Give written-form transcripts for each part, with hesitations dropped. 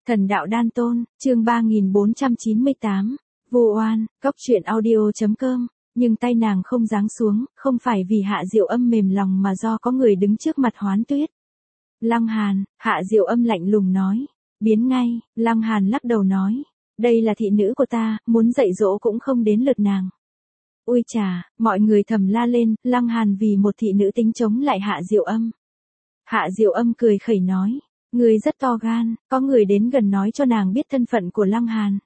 Thần đạo đan tôn, chương 3498, vô oan, cóc truyện audio.com, nhưng tay nàng không giáng xuống, không phải vì Hạ Diệu Âm mềm lòng mà do có người đứng trước mặt Hoán Tuyết. Lăng Hàn, Hạ Diệu Âm lạnh lùng nói, biến ngay, Lăng Hàn lắc đầu nói, đây là thị nữ của ta, muốn dạy dỗ cũng không đến lượt nàng. Ôi chà, mọi người thầm la lên, Lăng Hàn vì một thị nữ tính chống lại Hạ Diệu Âm. Hạ Diệu Âm cười khẩy nói, người rất to gan, có người đến gần nói cho nàng biết thân phận của Lăng Hàn.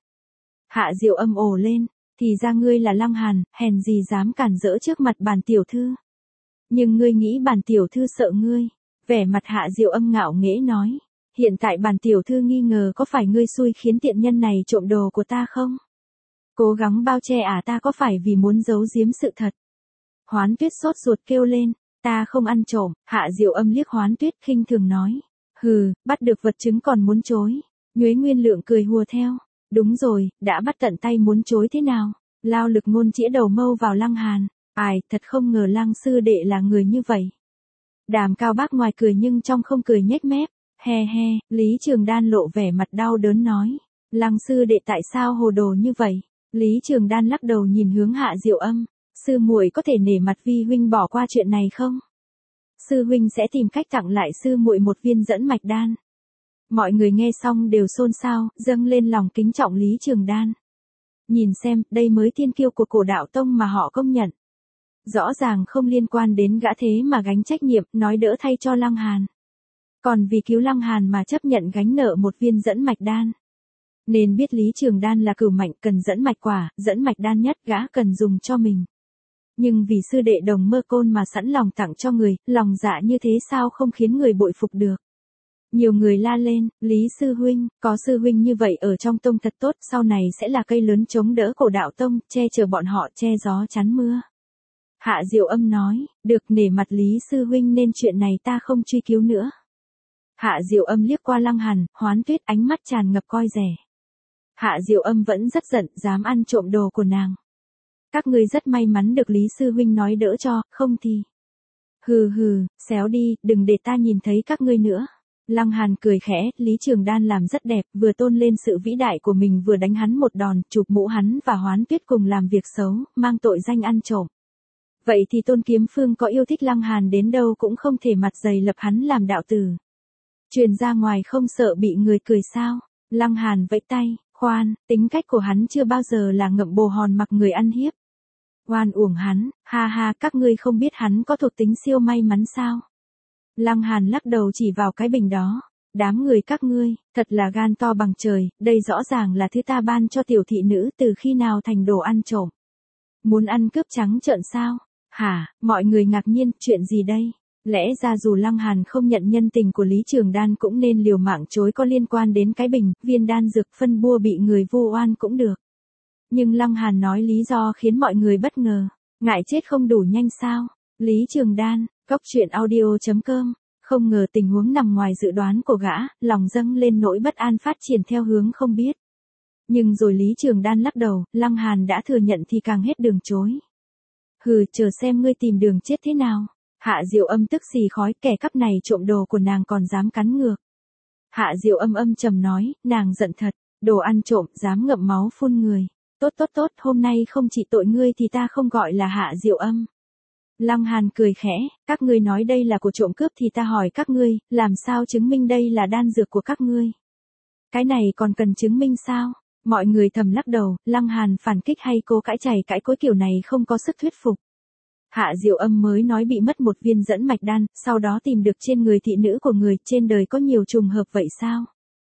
Hạ Diệu Âm ồ lên, thì ra ngươi là Lăng Hàn, hèn gì dám cản rỡ trước mặt bản tiểu thư. Nhưng ngươi nghĩ bản tiểu thư sợ ngươi. Vẻ mặt Hạ Diệu Âm ngạo nghễ nói, hiện tại bản tiểu thư nghi ngờ có phải ngươi xui khiến tiện nhân này trộm đồ của ta không? Cố gắng bao che ta có phải vì muốn giấu giếm sự thật? Hoán Tuyết sốt ruột kêu lên, ta không ăn trộm. Hạ Diệu Âm liếc Hoán Tuyết khinh thường nói, hừ, bắt được vật chứng còn muốn chối. Nhuế Nguyên Lượng cười hùa theo, đúng rồi, đã bắt tận tay muốn chối thế nào? Lao Lực Ngôn chĩa đầu mâu vào Lăng Hàn, ai, thật không ngờ Lăng sư đệ là người như vậy. Đàm Cao Bác ngoài cười nhưng trong không cười nhếch mép, he he, Lý Trường Đan lộ vẻ mặt đau đớn nói, Lăng sư đệ tại sao hồ đồ như vậy? Lý Trường Đan lắc đầu nhìn hướng Hạ Diệu Âm, sư muội có thể nể mặt vi huynh bỏ qua chuyện này không? Sư huynh sẽ tìm cách tặng lại sư muội một viên dẫn mạch đan. Mọi người nghe xong đều xôn xao, dâng lên lòng kính trọng Lý Trường Đan. Nhìn xem, đây mới thiên kiêu của Cổ Đạo Tông mà họ công nhận. Rõ ràng không liên quan đến gã thế mà gánh trách nhiệm, nói đỡ thay cho Lăng Hàn. Còn vì cứu Lăng Hàn mà chấp nhận gánh nợ một viên dẫn mạch đan. Nên biết Lý Trường Đan là cửu mạnh cần dẫn mạch quả, dẫn mạch đan nhất gã cần dùng cho mình. Nhưng vì sư đệ Đồng Mơ Côn mà sẵn lòng tặng cho người, lòng dạ như thế sao không khiến người bội phục được. Nhiều người la lên, Lý sư huynh, có sư huynh như vậy ở trong tông thật tốt, sau này sẽ là cây lớn chống đỡ Cổ Đạo Tông, che chở bọn họ che gió chắn mưa. Hạ Diệu Âm nói, được nể mặt Lý sư huynh nên chuyện này ta không truy cứu nữa. Hạ Diệu Âm liếc qua Lăng Hàn, Hoán Tuyết ánh mắt tràn ngập coi rẻ. Hạ Diệu Âm vẫn rất giận, dám ăn trộm đồ của nàng. Các ngươi rất may mắn được Lý sư huynh nói đỡ cho, không thì. Hừ hừ, xéo đi, đừng để ta nhìn thấy các ngươi nữa. Lăng Hàn cười khẽ, Lý Trường Đan làm rất đẹp, vừa tôn lên sự vĩ đại của mình vừa đánh hắn một đòn, chụp mũ hắn và Hoán Tuyết cùng làm việc xấu, mang tội danh ăn trộm. Vậy thì Tôn Kiếm Phương có yêu thích Lăng Hàn đến đâu cũng không thể mặt dày lập hắn làm đạo tử. Truyền ra ngoài không sợ bị người cười sao? Lăng Hàn vẫy tay, khoan, tính cách của hắn chưa bao giờ là ngậm bồ hòn mặc người ăn hiếp. Oan uổng hắn, ha ha, các ngươi không biết hắn có thuộc tính siêu may mắn sao? Lăng Hàn lắc đầu chỉ vào cái bình đó. Đám người các ngươi, thật là gan to bằng trời, đây rõ ràng là thứ ta ban cho tiểu thị nữ từ khi nào thành đồ ăn trộm. Muốn ăn cướp trắng trợn sao? Hả, mọi người ngạc nhiên, chuyện gì đây? Lẽ ra dù Lăng Hàn không nhận nhân tình của Lý Trường Đan cũng nên liều mạng chối có liên quan đến cái bình, viên đan dược phân bua bị người vu oan cũng được. Nhưng Lăng Hàn nói lý do khiến mọi người bất ngờ. Ngại chết không đủ nhanh sao? Lý Trường Đan, cóc truyện audio.com, không ngờ tình huống nằm ngoài dự đoán của gã, lòng dâng lên nỗi bất an phát triển theo hướng không biết. Nhưng rồi Lý Trường Đan lắc đầu, Lăng Hàn đã thừa nhận thì càng hết đường chối. Hừ, chờ xem ngươi tìm đường chết thế nào. Hạ Diệu Âm tức xì khói, kẻ cắp này trộm đồ của nàng còn dám cắn ngược. Hạ Diệu Âm âm trầm nói, nàng giận thật, đồ ăn trộm, dám ngậm máu phun người. Tốt tốt tốt, hôm nay không trị tội ngươi thì ta không gọi là Hạ Diệu Âm. Lăng Hàn cười khẽ, các ngươi nói đây là của trộm cướp thì ta hỏi các ngươi, làm sao chứng minh đây là đan dược của các ngươi? Cái này còn cần chứng minh sao? Mọi người thầm lắc đầu, Lăng Hàn phản kích hay cố cãi chày cãi cối kiểu này không có sức thuyết phục. Hạ Diệu Âm mới nói bị mất một viên dẫn mạch đan, sau đó tìm được trên người thị nữ của người, trên đời có nhiều trùng hợp vậy sao?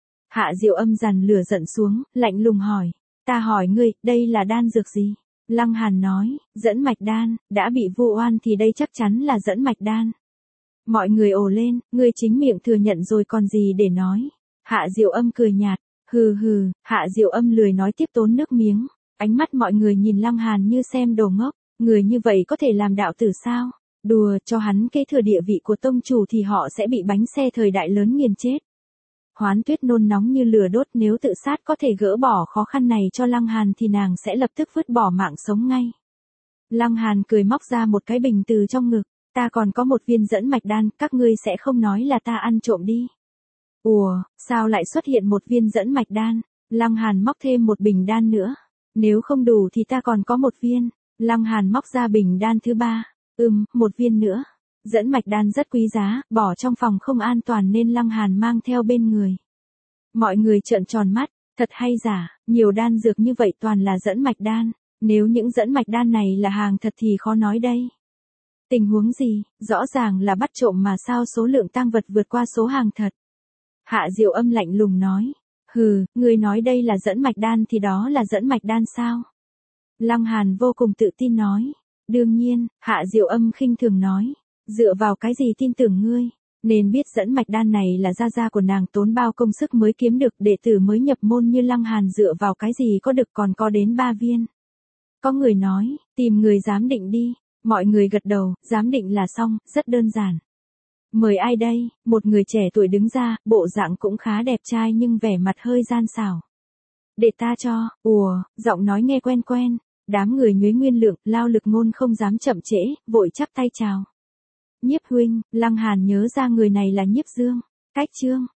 Hạ Diệu Âm dằn lửa giận xuống, lạnh lùng hỏi, ta hỏi ngươi, đây là đan dược gì? Lăng Hàn nói, dẫn mạch đan, đã bị vu oan thì đây chắc chắn là dẫn mạch đan. Mọi người ồ lên, ngươi chính miệng thừa nhận rồi còn gì để nói. Hạ Diệu Âm cười nhạt, hừ hừ, Hạ Diệu Âm lười nói tiếp tốn nước miếng. Ánh mắt mọi người nhìn Lăng Hàn như xem đồ ngốc, người như vậy có thể làm đạo tử sao? Đùa, cho hắn kế thừa địa vị của tông chủ thì họ sẽ bị bánh xe thời đại lớn nghiền chết. Hoán Tuyết nôn nóng như lửa đốt, nếu tự sát có thể gỡ bỏ khó khăn này cho Lăng Hàn thì nàng sẽ lập tức vứt bỏ mạng sống ngay. Lăng Hàn cười móc ra một cái bình từ trong ngực, ta còn có một viên dẫn mạch đan, các ngươi sẽ không nói là ta ăn trộm đi. Ủa, sao lại xuất hiện một viên dẫn mạch đan? Lăng Hàn móc thêm một bình đan nữa. Nếu không đủ thì ta còn có một viên. Lăng Hàn móc ra bình đan thứ ba. Một viên nữa. Dẫn mạch đan rất quý giá, bỏ trong phòng không an toàn nên Lăng Hàn mang theo bên người. Mọi người trợn tròn mắt, thật hay giả, nhiều đan dược như vậy toàn là dẫn mạch đan. Nếu những dẫn mạch đan này là hàng thật thì khó nói đây. Tình huống gì, rõ ràng là bắt trộm mà sao số lượng tang vật vượt qua số hàng thật. Hạ Diệu Âm lạnh lùng nói. Hừ, người nói đây là dẫn mạch đan thì đó là dẫn mạch đan sao? Lăng Hàn vô cùng tự tin nói. Đương nhiên, Hạ Diệu Âm khinh thường nói. Dựa vào cái gì tin tưởng ngươi? Nên biết dẫn mạch đan này là gia của nàng tốn bao công sức mới kiếm được, đệ tử mới nhập môn như Lăng Hàn dựa vào cái gì có được còn có đến 3 viên. Có người nói, tìm người giám định đi. Mọi người gật đầu, giám định là xong, rất đơn giản. Mời ai đây? Một người trẻ tuổi đứng ra, bộ dạng cũng khá đẹp trai nhưng vẻ mặt hơi gian xảo. Để ta cho. Giọng nói nghe quen quen. Đám người Nhuế Nguyên Lượng, Lao Lực Ngôn không dám chậm trễ, vội chắp tay chào. Nhiếp huynh, Lăng Hàn nhớ ra người này là Nhiếp Dương. Cách Trương.